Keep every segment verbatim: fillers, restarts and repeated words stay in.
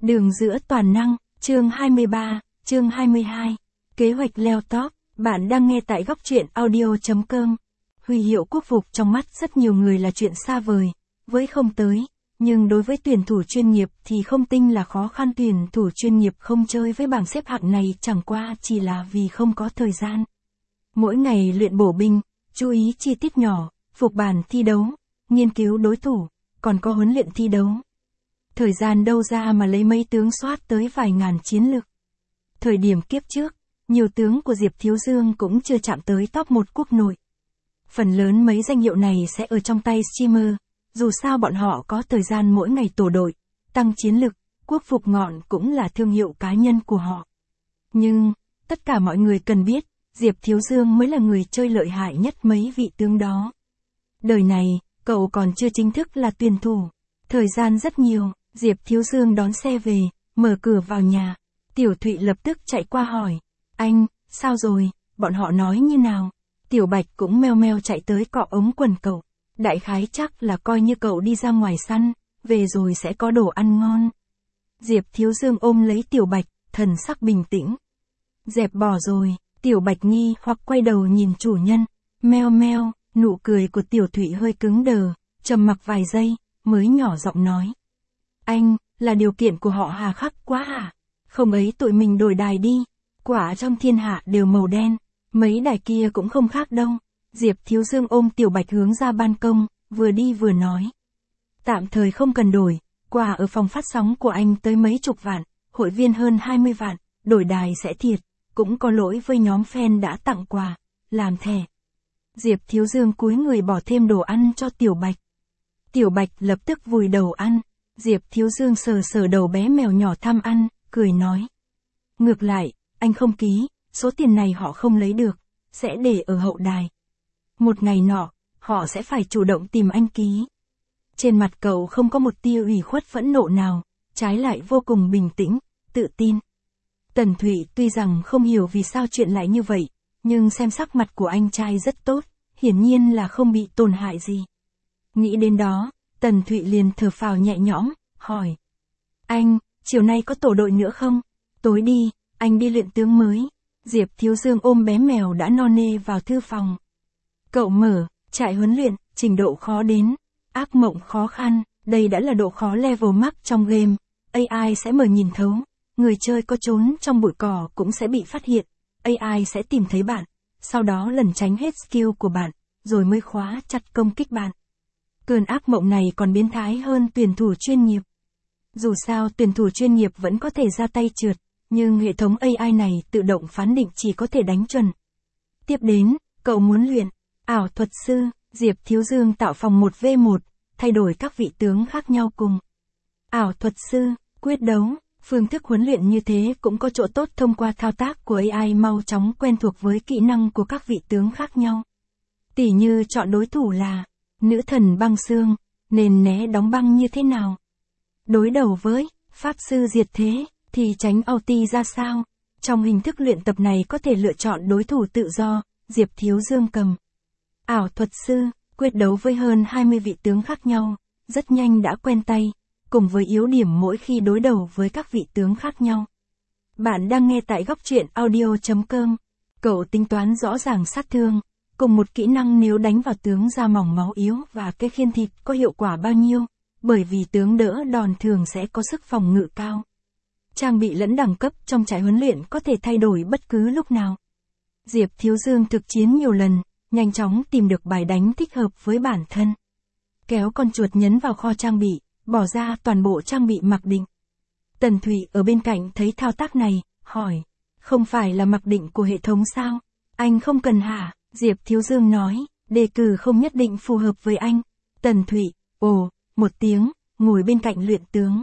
Đường giữa toàn năng, chương hai mươi ba, chương hai mươi hai. Kế hoạch leo top, bạn đang nghe tại góc truyện audio chấm com. Huy hiệu quốc phục trong mắt rất nhiều người là chuyện xa vời, với không tới, nhưng đối với tuyển thủ chuyên nghiệp thì không tinh là khó khăn. Tuyển thủ chuyên nghiệp không chơi với bảng xếp hạng này chẳng qua chỉ là vì không có thời gian. Mỗi ngày luyện bổ binh, chú ý chi tiết nhỏ, phục bàn thi đấu, nghiên cứu đối thủ, còn có huấn luyện thi đấu. Thời gian đâu ra mà lấy mấy tướng soát tới vài ngàn chiến lực. Thời điểm kiếp trước, nhiều tướng của Diệp Thiếu Dương cũng chưa chạm tới top một quốc nội. Phần lớn mấy danh hiệu này sẽ ở trong tay streamer, dù sao bọn họ có thời gian mỗi ngày tổ đội, tăng chiến lực, quốc phục ngọn cũng là thương hiệu cá nhân của họ. Nhưng, tất cả mọi người cần biết, Diệp Thiếu Dương mới là người chơi lợi hại nhất mấy vị tướng đó. Đời này, cậu còn chưa chính thức là tuyển thủ. Thời gian rất nhiều, Diệp Thiếu Dương đón xe về, mở cửa vào nhà. Tiểu Thụy lập tức chạy qua hỏi. Anh, sao rồi, bọn họ nói như nào? Tiểu Bạch cũng meo meo chạy tới cọ ống quần cậu. Đại khái chắc là coi như cậu đi ra ngoài săn, về rồi sẽ có đồ ăn ngon. Diệp Thiếu Dương ôm lấy Tiểu Bạch, thần sắc bình tĩnh. Dẹp bỏ rồi, Tiểu Bạch nghi hoặc quay đầu nhìn chủ nhân. Meo meo, nụ cười của Tiểu Thụy hơi cứng đờ, trầm mặc vài giây, mới nhỏ giọng nói. Anh, là điều kiện của họ hà khắc quá hả? Không ấy tụi mình đổi đài đi, quả trong thiên hạ đều màu đen, mấy đài kia cũng không khác đâu. Diệp Thiếu Dương ôm Tiểu Bạch hướng ra ban công, vừa đi vừa nói. Tạm thời không cần đổi, quà ở phòng phát sóng của anh tới mấy chục vạn, hội viên hơn hai mươi vạn, đổi đài sẽ thiệt, cũng có lỗi với nhóm fan đã tặng quà, làm thẻ. Diệp Thiếu Dương cúi người bỏ thêm đồ ăn cho Tiểu Bạch. Tiểu Bạch lập tức vùi đầu ăn, Diệp Thiếu Dương sờ sờ đầu bé mèo nhỏ tham ăn, cười nói. Ngược lại, anh không ký, số tiền này họ không lấy được, sẽ để ở hậu đài. Một ngày nọ, họ sẽ phải chủ động tìm anh ký. Trên mặt cậu không có một tia ủy khuất phẫn nộ nào, trái lại vô cùng bình tĩnh, tự tin. Tần Thụy tuy rằng không hiểu vì sao chuyện lại như vậy, nhưng xem sắc mặt của anh trai rất tốt, hiển nhiên là không bị tổn hại gì. Nghĩ đến đó, Tần Thụy liền thở phào nhẹ nhõm, hỏi. Anh, chiều nay có tổ đội nữa không? Tối đi, anh đi luyện tướng mới. Diệp Thiếu Dương ôm bé mèo đã no nê vào thư phòng. Cậu mở, trại huấn luyện, trình độ khó đến, ác mộng khó khăn, đây đã là độ khó level max trong game. a i sẽ mở nhìn thấu, người chơi có trốn trong bụi cỏ cũng sẽ bị phát hiện. a i sẽ tìm thấy bạn, sau đó lẩn tránh hết skill của bạn, rồi mới khóa chặt công kích bạn. Cơn ác mộng này còn biến thái hơn tuyển thủ chuyên nghiệp. Dù sao tuyển thủ chuyên nghiệp vẫn có thể ra tay trượt, nhưng hệ thống a i này tự động phán định chỉ có thể đánh chuẩn. Tiếp đến, cậu muốn luyện ảo thuật sư. Diệp Thiếu Dương tạo phòng một vs một, thay đổi các vị tướng khác nhau cùng ảo thuật sư, quyết đấu. Phương thức huấn luyện như thế cũng có chỗ tốt thông qua thao tác của a i mau chóng quen thuộc với kỹ năng của các vị tướng khác nhau. Tỉ như chọn đối thủ là nữ thần băng xương, nên né đóng băng như thế nào? Đối đầu với pháp sư diệt thế, thì tránh ulti ra sao? Trong hình thức luyện tập này có thể lựa chọn đối thủ tự do. Diệp Thiếu Dương cầm ảo thuật sư, quyết đấu với hơn hai mươi vị tướng khác nhau, rất nhanh đã quen tay, cùng với yếu điểm mỗi khi đối đầu với các vị tướng khác nhau. Bạn đang nghe tại góc truyện audio chấm com. Cậu tính toán rõ ràng sát thương, cùng một kỹ năng nếu đánh vào tướng da mỏng máu yếu và cái khiên thịt có hiệu quả bao nhiêu, bởi vì tướng đỡ đòn thường sẽ có sức phòng ngự cao. Trang bị lẫn đẳng cấp trong trại huấn luyện có thể thay đổi bất cứ lúc nào. Diệp Thiếu Dương thực chiến nhiều lần, nhanh chóng tìm được bài đánh thích hợp với bản thân. Kéo con chuột nhấn vào kho trang bị, bỏ ra toàn bộ trang bị mặc định. Tần Thụy ở bên cạnh thấy thao tác này, hỏi. Không phải là mặc định của hệ thống sao? Anh không cần hả? Diệp Thiếu Dương nói, đề cử không nhất định phù hợp với anh. Tần Thụy, ồ, một tiếng, ngồi bên cạnh luyện tướng.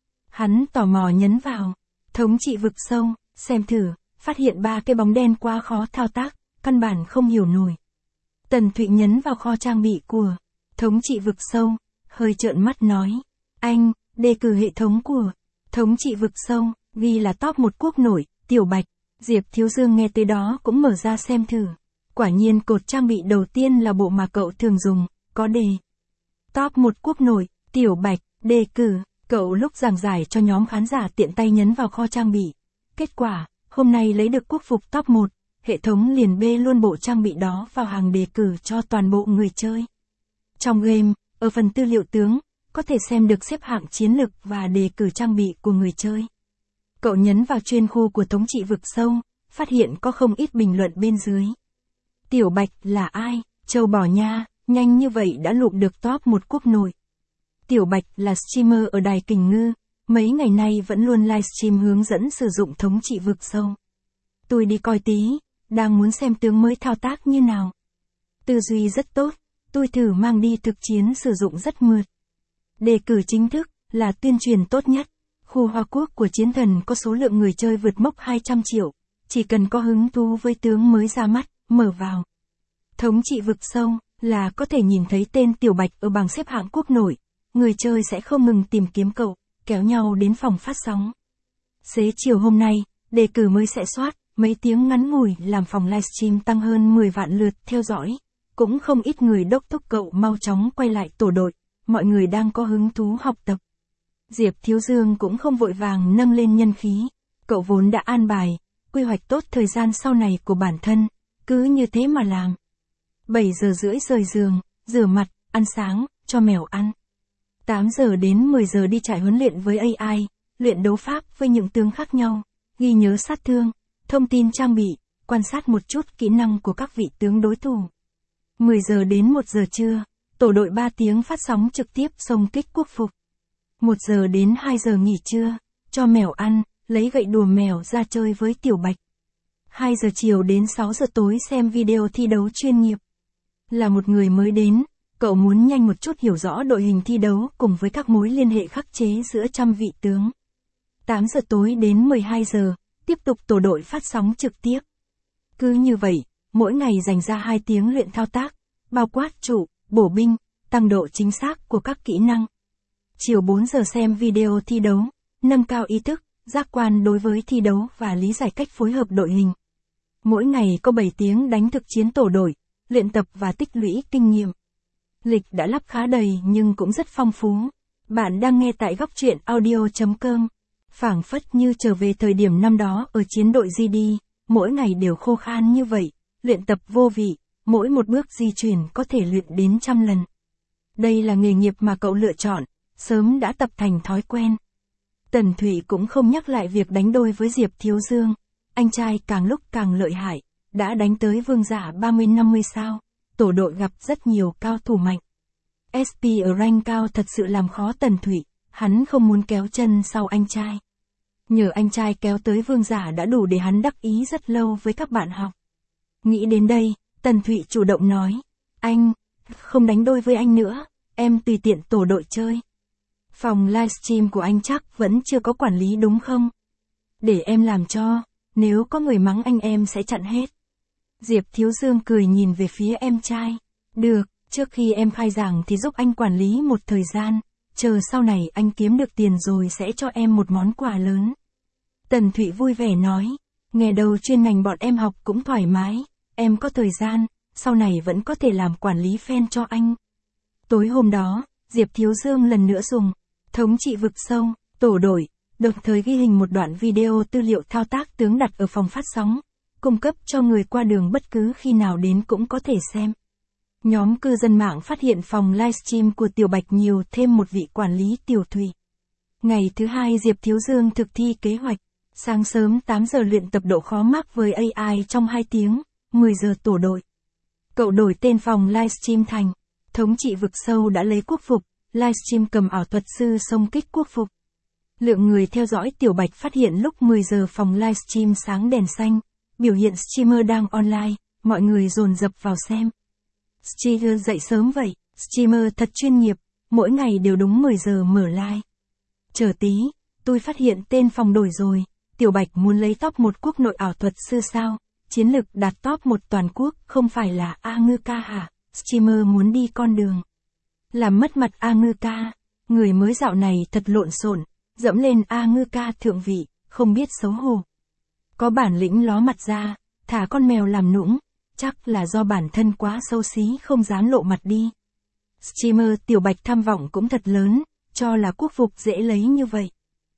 Hắn tò mò nhấn vào, thống trị vực sâu, xem thử, phát hiện ba cái bóng đen quá khó thao tác, căn bản không hiểu nổi. Tần Thụy nhấn vào kho trang bị của thống trị vực sâu, hơi trợn mắt nói, anh, đề cử hệ thống của thống trị vực sâu, ghi là top một quốc nội, Tiểu Bạch. Diệp Thiếu Dương nghe tới đó cũng mở ra xem thử. Quả nhiên cột trang bị đầu tiên là bộ mà cậu thường dùng, có đề top một quốc nội, Tiểu Bạch, đề cử, Cậu lúc giảng giải cho nhóm khán giả tiện tay nhấn vào kho trang bị. Kết quả, hôm nay lấy được quốc phục top một, hệ thống liền bê luôn bộ trang bị đó vào hàng đề cử cho toàn bộ người chơi. Trong game, ở phần tư liệu tướng, có thể xem được xếp hạng chiến lực và đề cử trang bị của người chơi. Cậu nhấn vào chuyên khu của thống trị vực sâu, phát hiện có không ít bình luận bên dưới. Tiểu Bạch là ai? Châu bò nha, nhanh như vậy đã lụm được top một quốc nội. Tiểu Bạch là streamer ở đài Kình Ngư, mấy ngày nay vẫn luôn livestream hướng dẫn sử dụng thống trị vực sâu. Tôi đi coi tí, đang muốn xem tướng mới thao tác như nào. Tư duy rất tốt, tôi thử mang đi thực chiến sử dụng rất mượt. Đề cử chính thức là tuyên truyền tốt nhất. Khu Hoa Quốc của Chiến Thần có số lượng người chơi vượt mốc hai trăm triệu, chỉ cần có hứng thú với tướng mới ra mắt, mở vào. Thống trị vực sâu là có thể nhìn thấy tên Tiểu Bạch ở bảng xếp hạng quốc nội, người chơi sẽ không ngừng tìm kiếm cậu, kéo nhau đến phòng phát sóng. Xế chiều hôm nay, đề cử mới sẽ soát, mấy tiếng ngắn ngủi làm phòng livestream tăng hơn mười vạn lượt theo dõi. Cũng không ít người đốc thúc cậu mau chóng quay lại tổ đội, mọi người đang có hứng thú học tập. Diệp Thiếu Dương cũng không vội vàng nâng lên nhân khí, cậu vốn đã an bài, quy hoạch tốt thời gian sau này của bản thân, cứ như thế mà làm. bảy giờ rưỡi rời giường, rửa mặt, ăn sáng, cho mèo ăn. tám giờ đến mười giờ đi trại huấn luyện với a i, luyện đấu pháp với những tướng khác nhau, ghi nhớ sát thương, thông tin trang bị, quan sát một chút kỹ năng của các vị tướng đối thủ. mười giờ đến một giờ trưa, tổ đội ba tiếng phát sóng trực tiếp xông kích quốc phục. một giờ đến hai giờ nghỉ trưa, cho mèo ăn, lấy gậy đùa mèo ra chơi với Tiểu Bạch. hai giờ chiều đến sáu giờ tối xem video thi đấu chuyên nghiệp. Là một người mới đến, cậu muốn nhanh một chút hiểu rõ đội hình thi đấu cùng với các mối liên hệ khắc chế giữa trăm vị tướng. tám giờ tối đến mười hai giờ, tiếp tục tổ đội phát sóng trực tiếp. Cứ như vậy, mỗi ngày dành ra hai tiếng luyện thao tác, bao quát trụ, bổ binh, tăng độ chính xác của các kỹ năng. Chiều bốn giờ xem video thi đấu, nâng cao ý thức, giác quan đối với thi đấu và lý giải cách phối hợp đội hình. Mỗi ngày có bảy tiếng đánh thực chiến tổ đội, luyện tập và tích lũy kinh nghiệm. Lịch đã lắp khá đầy nhưng cũng rất phong phú. Bạn đang nghe tại góc truyện audio chấm com. Phảng phất như trở về thời điểm năm đó ở chiến đội giê đê, mỗi ngày đều khô khan như vậy, luyện tập vô vị, mỗi một bước di chuyển có thể luyện đến trăm lần. Đây là nghề nghiệp mà cậu lựa chọn, sớm đã tập thành thói quen. Tần Thụy cũng không nhắc lại việc đánh đôi với Diệp Thiếu Dương, anh trai càng lúc càng lợi hại, đã đánh tới vương giả ba mươi năm mươi sao, tổ đội gặp rất nhiều cao thủ mạnh. ét pê ở rank cao thật sự làm khó Tần Thụy, hắn không muốn kéo chân sau anh trai. Nhờ anh trai kéo tới vương giả đã đủ để hắn đắc ý rất lâu với các bạn học. Nghĩ đến đây, Tần Thụy chủ động nói, anh, không đánh đôi với anh nữa, em tùy tiện tổ đội chơi. Phòng livestream của anh chắc vẫn chưa có quản lý đúng không? Để em làm cho, nếu có người mắng anh em sẽ chặn hết. Diệp Thiếu Dương cười nhìn về phía em trai. Được, trước khi em khai giảng thì giúp anh quản lý một thời gian, chờ sau này anh kiếm được tiền rồi sẽ cho em một món quà lớn. Tần Thụy vui vẻ nói, nghe đầu chuyên ngành bọn em học cũng thoải mái, em có thời gian, sau này vẫn có thể làm quản lý fan cho anh. Tối hôm đó, Diệp Thiếu Dương lần nữa dùng thống trị vực sâu, tổ đội, đồng thời ghi hình một đoạn video tư liệu thao tác tướng đặt ở phòng phát sóng, cung cấp cho người qua đường bất cứ khi nào đến cũng có thể xem. Nhóm cư dân mạng phát hiện phòng livestream của Tiểu Bạch nhiều thêm một vị quản lý Tiểu Thụy. Ngày thứ hai Diệp Thiếu Dương thực thi kế hoạch, sáng sớm tám giờ luyện tập độ khó mắc với a i trong hai tiếng, mười giờ tổ đội. Cậu đổi tên phòng livestream thành thống trị vực sâu đã lấy quốc phục, livestream cầm ảo thuật sư xông kích quốc phục. Lượng người theo dõi Tiểu Bạch phát hiện lúc mười giờ phòng livestream sáng đèn xanh, biểu hiện streamer đang online, mọi người dồn dập vào xem. Streamer dậy sớm vậy, streamer thật chuyên nghiệp, mỗi ngày đều đúng mười giờ mở live. Chờ tí, tôi phát hiện tên phòng đổi rồi, Tiểu Bạch muốn lấy top một quốc nội ảo thuật sư sao, chiến lực đạt top một toàn quốc, không phải là A Ngư Ca hả, streamer muốn đi con đường. Làm mất mặt A Ngư Ca, người mới dạo này thật lộn xộn, dẫm lên A Ngư Ca thượng vị, không biết xấu hổ. Có bản lĩnh ló mặt ra, thả con mèo làm nũng, chắc là do bản thân quá xấu xí không dám lộ mặt đi. Streamer Tiểu Bạch tham vọng cũng thật lớn, cho là quốc phục dễ lấy như vậy.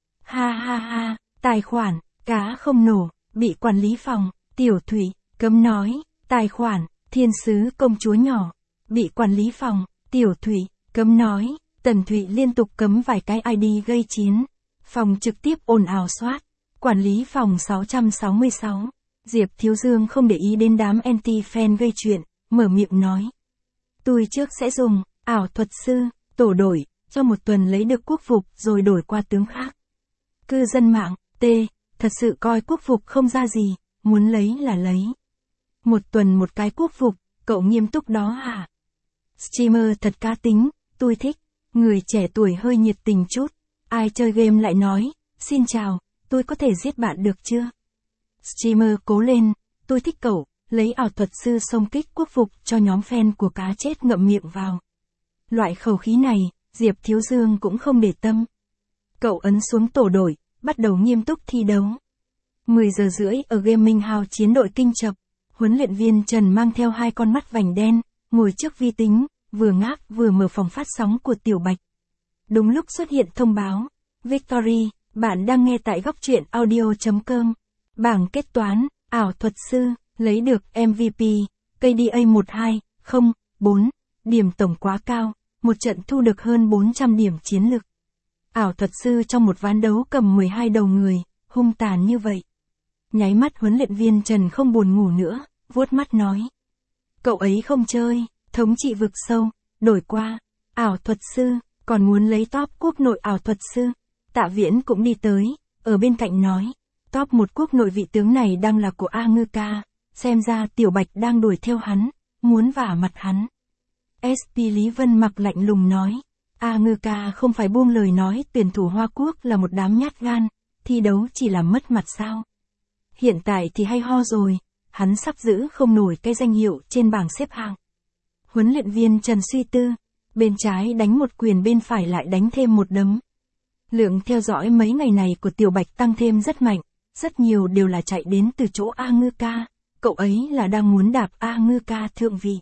Ha ha ha, tài khoản, cá không nổ, bị quản lý phòng, Tiểu Thụy, cấm nói, tài khoản, thiên sứ công chúa nhỏ, bị quản lý phòng, Tiểu Thụy, cấm nói, Tần Thụy liên tục cấm vài cái i đê gây chiến. Phòng trực tiếp ồn ào soát, quản lý phòng sáu trăm sáu mươi sáu, Diệp Thiếu Dương không để ý đến đám anti-fan gây chuyện, mở miệng nói. Tôi trước sẽ dùng, ảo thuật sư, tổ đổi, cho một tuần lấy được quốc phục rồi đổi qua tướng khác. Cư dân mạng, T, thật sự coi quốc phục không ra gì, muốn lấy là lấy. Một tuần một cái quốc phục, cậu nghiêm túc đó hả? Streamer thật cá tính, tôi thích, người trẻ tuổi hơi nhiệt tình chút. Ai chơi game lại nói, xin chào, tôi có thể giết bạn được chưa? Streamer cố lên, tôi thích cậu, lấy ảo thuật sư xông kích quốc phục cho nhóm fan của cá chết ngậm miệng vào. Loại khẩu khí này, Diệp Thiếu Dương cũng không để tâm. Cậu ấn xuống tổ đổi, bắt đầu nghiêm túc thi đấu. mười giờ rưỡi ở Gaming House chiến đội kinh chập, huấn luyện viên Trần mang theo hai con mắt vành đen, ngồi trước vi tính, vừa ngáp vừa mở phòng phát sóng của Tiểu Bạch. Đúng lúc xuất hiện thông báo, Victory, bạn đang nghe tại góc truyện audio chấm com. Bảng kết toán, ảo thuật sư, lấy được em vê pê, K D A một hai không bốn, điểm tổng quá cao, một trận thu được hơn bốn trăm điểm chiến lực. Ảo thuật sư trong một ván đấu cầm mười hai đầu người, hung tàn như vậy. Nháy mắt huấn luyện viên Trần không buồn ngủ nữa, vuốt mắt nói. Cậu ấy không chơi, thống trị vực sâu, đổi qua, ảo thuật sư, còn muốn lấy top quốc nội ảo thuật sư. Tạ Viễn cũng đi tới, ở bên cạnh nói. Top một quốc nội vị tướng này đang là của A Ngư Ca, xem ra Tiểu Bạch đang đuổi theo hắn, muốn vả mặt hắn. ét pê Lý Vân mặc lạnh lùng nói. A Ngư Ca không phải buông lời nói tuyển thủ Hoa Quốc là một đám nhát gan, thi đấu chỉ làm mất mặt sao. Hiện tại thì hay ho rồi, hắn sắp giữ không nổi cái danh hiệu trên bảng xếp hạng. Huấn luyện viên Trần suy tư, bên trái đánh một quyền bên phải lại đánh thêm một đấm. Lượng theo dõi mấy ngày này của Tiểu Bạch tăng thêm rất mạnh, rất nhiều đều là chạy đến từ chỗ A Ngư Ca, cậu ấy là đang muốn đạp A Ngư Ca thượng vị.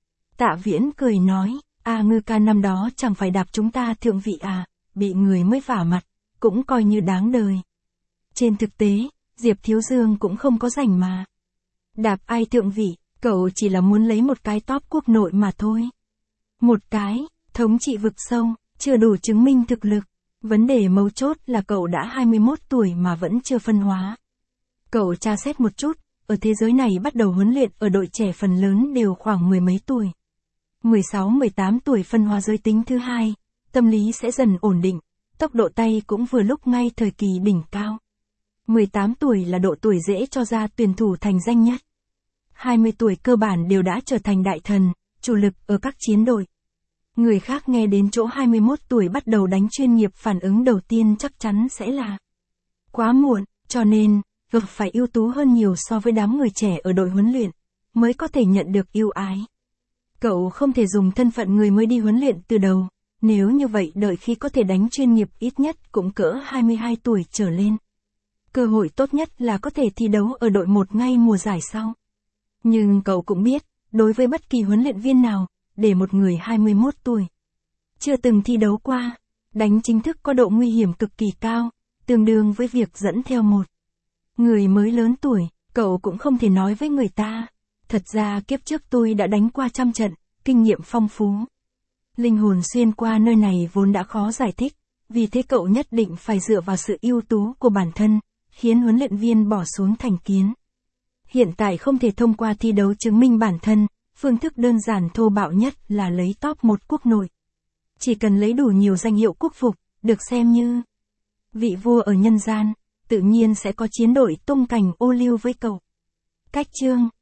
Tạ Viễn cười nói, A Ngư Ca năm đó chẳng phải đạp chúng ta thượng vị à, bị người mới vả mặt, cũng coi như đáng đời. Trên thực tế, Diệp Thiếu Dương cũng không có rảnh mà. Đạp ai thượng vị, cậu chỉ là muốn lấy một cái top quốc nội mà thôi. Một cái, thống trị vực sâu, chưa đủ chứng minh thực lực. Vấn đề mấu chốt là cậu đã hai mươi mốt tuổi mà vẫn chưa phân hóa. Cậu tra xét một chút, ở thế giới này bắt đầu huấn luyện ở đội trẻ phần lớn đều khoảng mười mấy tuổi. mười sáu mười tám tuổi phân hóa giới tính thứ hai, tâm lý sẽ dần ổn định, tốc độ tay cũng vừa lúc ngay thời kỳ đỉnh cao. mười tám tuổi là độ tuổi dễ cho ra tuyển thủ thành danh nhất. hai mươi tuổi cơ bản đều đã trở thành đại thần, chủ lực ở các chiến đội. Người khác nghe đến chỗ hai mươi mốt tuổi bắt đầu đánh chuyên nghiệp phản ứng đầu tiên chắc chắn sẽ là quá muộn, cho nên, gặp phải ưu tú hơn nhiều so với đám người trẻ ở đội huấn luyện, mới có thể nhận được ưu ái. Cậu không thể dùng thân phận người mới đi huấn luyện từ đầu, nếu như vậy đợi khi có thể đánh chuyên nghiệp ít nhất cũng cỡ hai mươi hai tuổi trở lên. Cơ hội tốt nhất là có thể thi đấu ở đội một ngay mùa giải sau. Nhưng cậu cũng biết, đối với bất kỳ huấn luyện viên nào, để một người hai mươi mốt tuổi, chưa từng thi đấu qua, đánh chính thức có độ nguy hiểm cực kỳ cao, tương đương với việc dẫn theo một người mới lớn tuổi, cậu cũng không thể nói với người ta. Thật ra kiếp trước tôi đã đánh qua trăm trận, kinh nghiệm phong phú. Linh hồn xuyên qua nơi này vốn đã khó giải thích, vì thế cậu nhất định phải dựa vào sự ưu tú của bản thân, khiến huấn luyện viên bỏ xuống thành kiến. Hiện tại không thể thông qua thi đấu chứng minh bản thân, phương thức đơn giản thô bạo nhất là lấy top một quốc nội. Chỉ cần lấy đủ nhiều danh hiệu quốc phục, được xem như vị vua ở nhân gian, tự nhiên sẽ có chiến đội tung cành ô liu với cậu. Cách chương